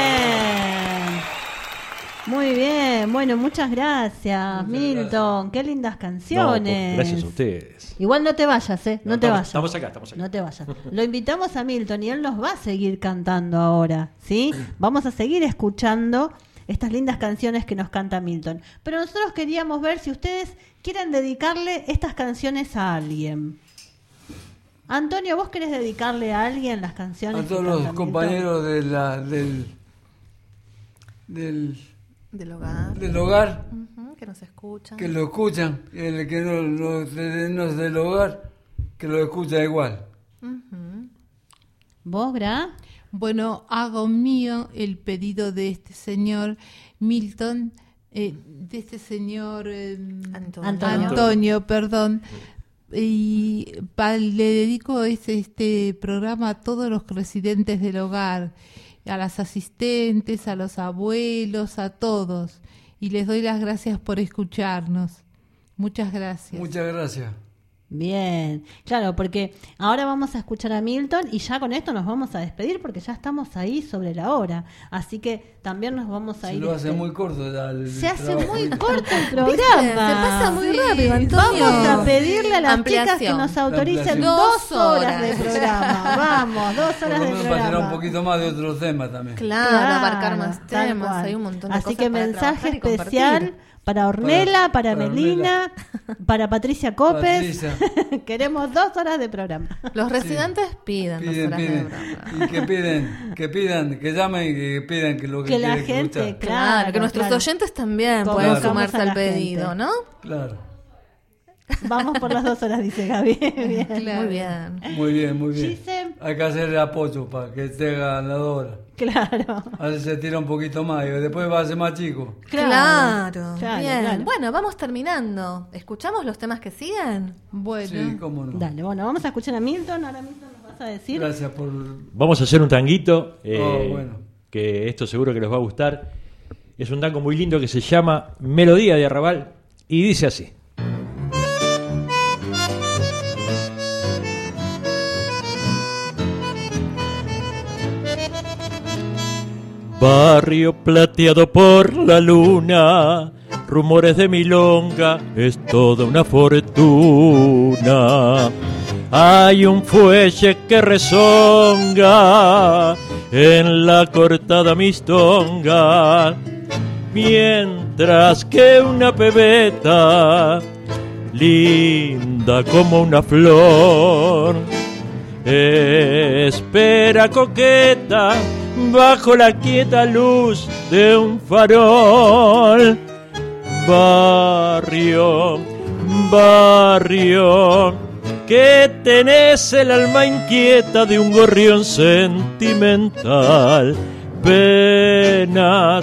Muy bien, bueno, muchas gracias, muchas Milton, gracias. Qué lindas canciones. No, gracias a ustedes. Igual no te vayas, ¿eh? No, no te estamos, vayas. Estamos acá, estamos acá. No te vayas. Lo invitamos a Milton y él nos va a seguir cantando ahora, ¿sí? Vamos a seguir escuchando estas lindas canciones que nos canta Milton. Pero nosotros queríamos ver si ustedes quieren dedicarle estas canciones a alguien. Antonio, ¿vos querés dedicarle a alguien las canciones? A todos los compañeros de la, del, del, del hogar, del hogar uh-huh, que nos escuchan. Que lo escuchan, el que no, no, no es del hogar, que lo escucha igual. Uh-huh. ¿Vos, Gra? Bueno, hago mío el pedido de este señor Milton, eh, de este señor eh, Antonio. Antonio, Antonio, perdón. Y pa, le dedico este, este programa a todos los residentes del hogar, a las asistentes, a los abuelos, a todos. Y les doy las gracias por escucharnos. Muchas gracias. Muchas gracias. Bien, claro, porque ahora vamos a escuchar a Milton y ya con esto nos vamos a despedir porque ya estamos ahí sobre la hora. Así que también nos vamos a Se ir. lo hace muy corto ya el Se hace trabajo. muy corto el programa. Se pasa muy Sí. rápido, Antonio. Vamos a pedirle a las Ampliación. chicas que nos autoricen Ampliación. dos Dos horas horas. de programa. Vamos, dos Por horas lo de menos para tener un programa. poquito más de otros temas también. Claro, Claro, abarcar más tal temas, cual. hay un montón de Así cosas que para mensaje trabajar y especial compartir. para Ornella, para, Para- para Melina, para Patricia Copes. Patricia. Queremos dos horas de programa. Los residentes piden, dos Piden, horas de piden. programa. Y que piden, que pidan, que llamen y que pidan que lo que, Que la quieren gente, escuchar. Claro, Claro, que nuestros claro. oyentes también Convocamos pueden sumarse a la al pedido, gente. ¿no? Claro. Vamos por las dos horas, dice Gaby. Bien. Muy bien. Muy bien, muy bien. Gise. Hay que hacer apoyo para que esté ganadora. Claro. A veces se tira un poquito más y después va a ser más chico. Claro, Claro, bien. claro. Bueno, vamos terminando. ¿Escuchamos los temas que siguen? Bueno, Sí, cómo no. Dale, bueno, vamos a escuchar a Milton. Ahora Milton nos va a vas a decir? Gracias por... Vamos a hacer un tanguito, eh, Oh, bueno. que esto seguro que les va a gustar. Es un tango muy lindo que se llama Melodía de Arrabal y dice así. Barrio plateado por la luna, rumores de milonga, es toda una fortuna. Hay un fuelle que rezonga en la cortada mistonga, mientras que una pebeta, linda como una flor, espera coqueta bajo la quieta luz de un farol. Barrio, barrio, que tenés el alma inquieta de un gorrión sentimental. Penas,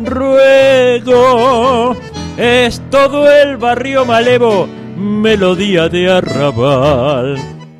ruego, es todo el barrio malevo, melodía de arrabal.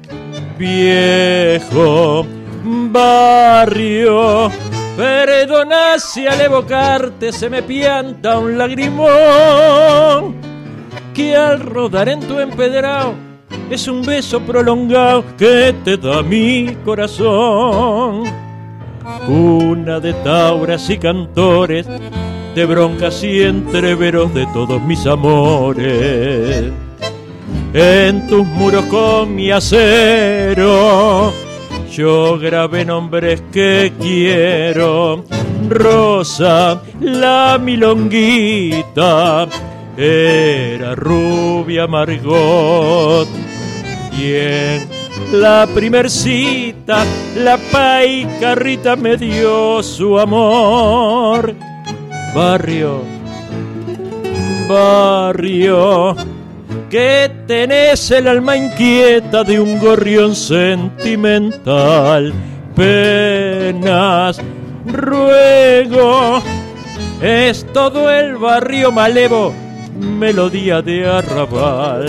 Viejo barrio, perdona si al evocarte se me pianta un lagrimón, que al rodar en tu empedrado es un beso prolongado que te da mi corazón. Una de tauras y cantores, de broncas y entreveros de todos mis amores. En tus muros con mi acero yo grabé nombres que quiero. Rosa, la milonguita, era rubia Margot. Y en la primer cita, la paicarrita me dio su amor. Barrio, barrio, que tenés el alma inquieta de un gorrión sentimental. Penas, ruego, es todo el barrio malevo, melodía de arrabal.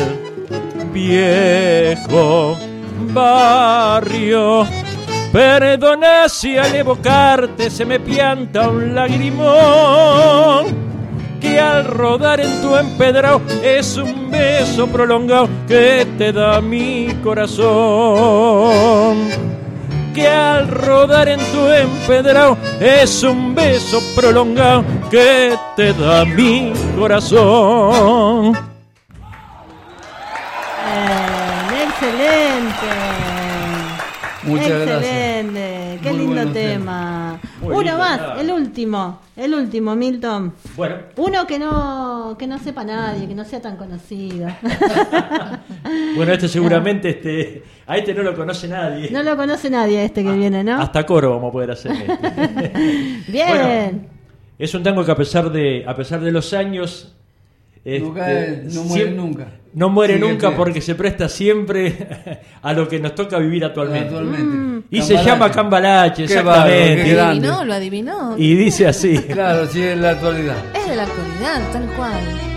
Viejo barrio, perdona si al evocarte se me pianta un lagrimón, que al rodar en tu empedrado es un beso prolongado que te da mi corazón. Que al rodar en tu empedrado es un beso prolongado que te da mi corazón. Bien, excelente. Muchas excelente. Qué Muy lindo buenos tema. Muy Uno lindo, más, nada. el último, el último, Milton. Bueno, Uno que no que no sepa nadie, que no sea tan conocido. bueno, este seguramente este, a este no lo conoce nadie. No lo conoce nadie este que viene, ¿no? Hasta coro vamos a poder hacer. Este. Bien. Bueno, es un tango que a pesar de a pesar de los años No, este, cae, no muere siem- nunca. No muere Sigue nunca pie. porque se presta siempre a lo que nos toca vivir actualmente. Actualmente. Y se llama Cambalache, Qué bárbaro, exactamente. qué Lo grande. adivinó, lo adivinó. Y dice así. Claro, sí, es la actualidad. Es de la actualidad, tal cual.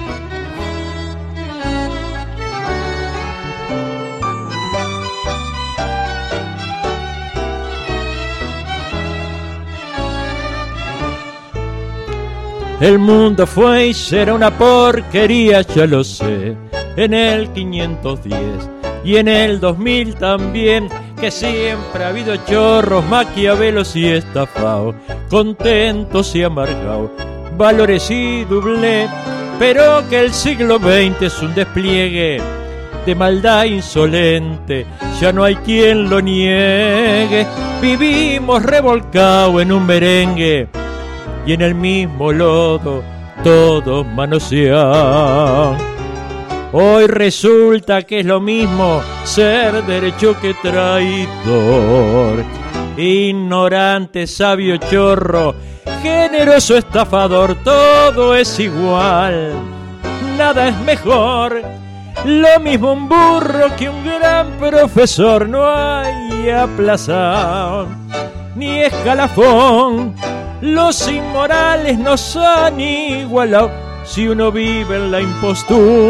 El mundo fue y será una porquería, ya lo sé, en el quinientos diez y en el dos mil también, que siempre ha habido chorros, maquiavelos y estafados, contentos y amargados, valores y doblé, pero que el siglo veinte es un despliegue de maldad insolente, ya no hay quien lo niegue, vivimos revolcados en un merengue, y en el mismo lodo todos manosean. Hoy resulta que es lo mismo ser derecho que traidor, ignorante, sabio, chorro, generoso, estafador, todo es igual, nada es mejor, lo mismo un burro que un gran profesor, no hay aplazado ni escalafón. Los inmorales nos han igualado si uno vive en la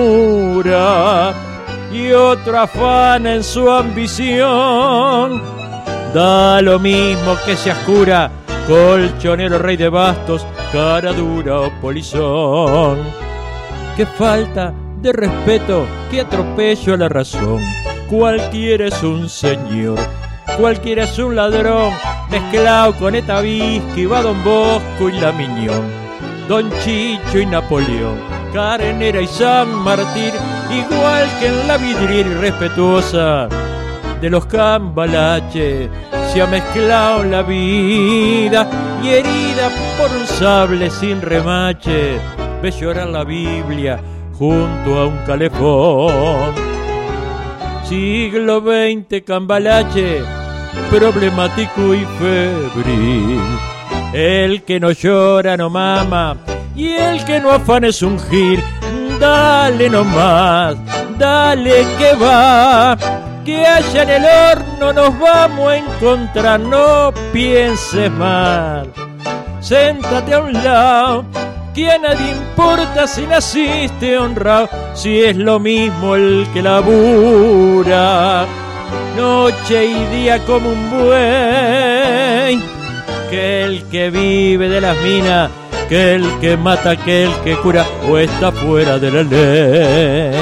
impostura y otro afana en su ambición. Da lo mismo que seas cura, colchonero, rey de bastos, cara dura o polizón. Qué falta de respeto, qué atropello a la razón. Cualquiera es un señor, cualquiera es un ladrón, mezclado con Etavisky, va Don Bosco y la Miñón, Don Chicho y Napoleón, Carenera y San Martín, igual que en la vidriera irrespetuosa de los Cambalaches se ha mezclado la vida, y herida por un sable sin remache ve llorar la Biblia junto a un calefón. Siglo veinte, Cambalache, problemático y febril. El que no llora no mama, y el que no afana es un gil. Dale nomás, dale que va, que allá en el horno nos vamos a encontrar. No pienses mal, séntate a un lado, que a nadie importa si naciste honrado, si es lo mismo el que labura noche y día como un buey, que el que vive de las minas, que el que mata, que el que cura o está fuera de la ley.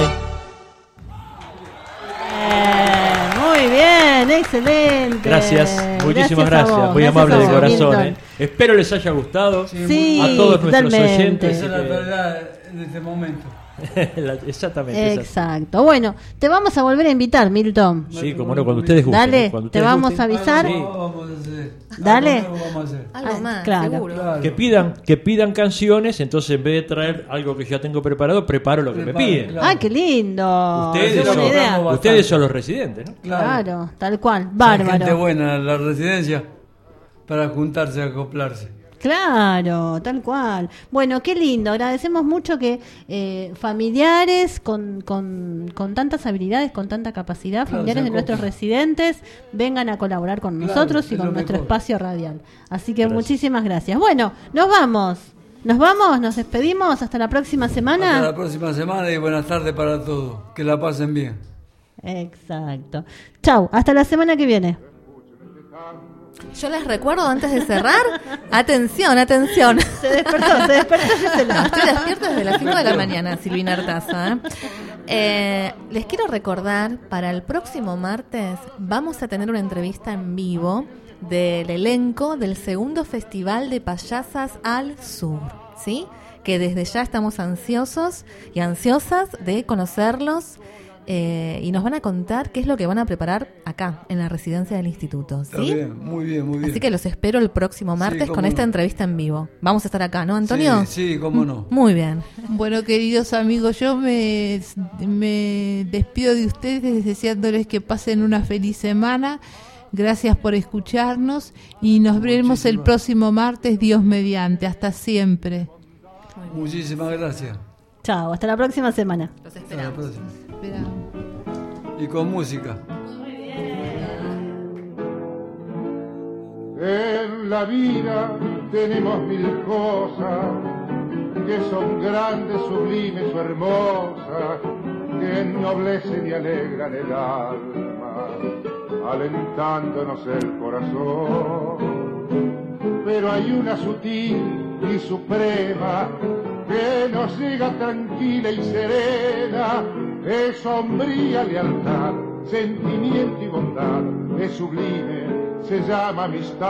Muy bien, excelente. Gracias, muchísimas gracias, gracias. Muy amable de corazón. ¿eh? Espero les haya gustado sí, a todos nuestros totalmente. oyentes. Esa es la verdad en este momento. Exactamente. Exacto. Bueno, te vamos a volver a invitar, Milton. Sí, como no, cuando ustedes gusten. Dale, cuando te ustedes vamos gusten. a avisar. Sí. Vamos a hacer. Dale. Algo nuevo vamos a hacer. Algo más, claro. seguro. Claro. Que pidan, que pidan canciones, entonces en vez de traer algo que ya tengo preparado, preparo lo que Preparo, me piden. claro. Ah, qué lindo. Ustedes, Es son, buena idea. ustedes son los residentes, ¿no? Claro, tal cual. Hay Bárbaro. gente buena en la residencia para juntarse, acoplarse. Claro, tal cual. Bueno, qué lindo. Agradecemos mucho que eh, familiares con, con, con tantas habilidades, con tanta capacidad, Claro, familiares se de nuestros acoplan. residentes, vengan a colaborar con Claro, nosotros y es con lo nuestro mejor. espacio radial. Así que Gracias. muchísimas gracias. Bueno, nos vamos. Nos vamos, nos despedimos. Hasta la próxima semana. Hasta la próxima semana y buenas tardes para todos. Que la pasen bien. Exacto. Chau, hasta la semana que viene. Yo les recuerdo antes de cerrar, atención, atención. Se despertó, se despertó Gisela. Estoy despierta desde las cinco de la mañana, Silvina Artaza. ¿eh? Eh, les quiero recordar, para el próximo martes vamos a tener una entrevista en vivo del elenco del segundo Festival de Payasas al Sur, ¿sí? Que desde ya estamos ansiosos y ansiosas de conocerlos. Eh, y nos van a contar qué es lo que van a preparar acá, en la residencia del instituto, Está ¿sí? bien, muy bien, muy bien. Así que los espero el próximo martes Sí, con cómo esta no. entrevista en vivo. Vamos a estar acá, ¿no, Antonio? Sí, sí, cómo no. Muy bien. Bueno, queridos amigos, yo me, me despido de ustedes deseándoles que pasen una feliz semana. Gracias por escucharnos y nos veremos el próximo martes, Dios mediante. Hasta siempre. Muchísimas gracias. Chao, hasta la próxima semana. Los Hasta la próxima. Esperamos. Y con música. En la vida tenemos mil cosas que son grandes, sublimes o hermosas, que ennoblecen y alegran el alma, alentándonos el corazón. Pero hay una sutil y suprema que nos llega tranquila y serena, es sombría lealtad, sentimiento y bondad, es sublime, se llama amistad.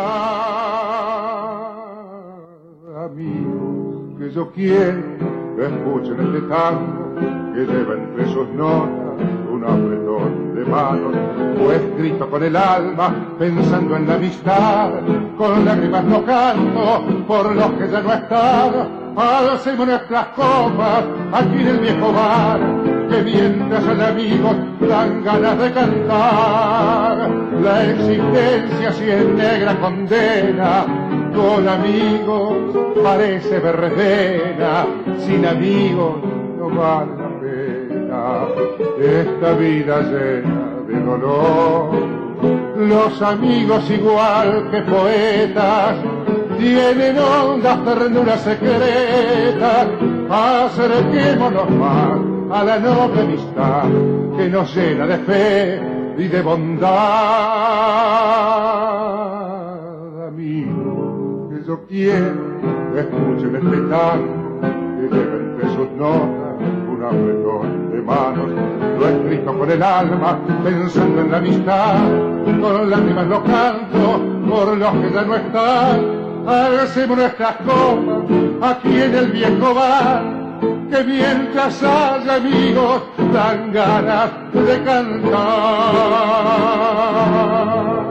Amigos que yo quiero, que escuchen este tango, que lleva entre sus notas un apretón de manos, fue escrito con el alma, pensando en la amistad, con lágrimas no canto por los que ya no están. Alcemos nuestras copas aquí en el viejo bar, que mientras hay amigos dan ganas de cantar. La existencia si es negra condena, con amigos parece verdena, sin amigos no vale la pena. Esta vida llena de dolor, los amigos igual que poetas tienen hondas ternuras secretas. Acerquémonos más a la noble amistad que nos llena de fe y de bondad. amigos que yo quiero, escuchen este tango que lleva entre sus notas un apretón de manos, lo escrito con el alma, pensando en la amistad, con lágrimas lo canto por los que ya no están. Hacemos nuestras copas aquí en el viejo bar, que mientras haya amigos dan ganas de cantar.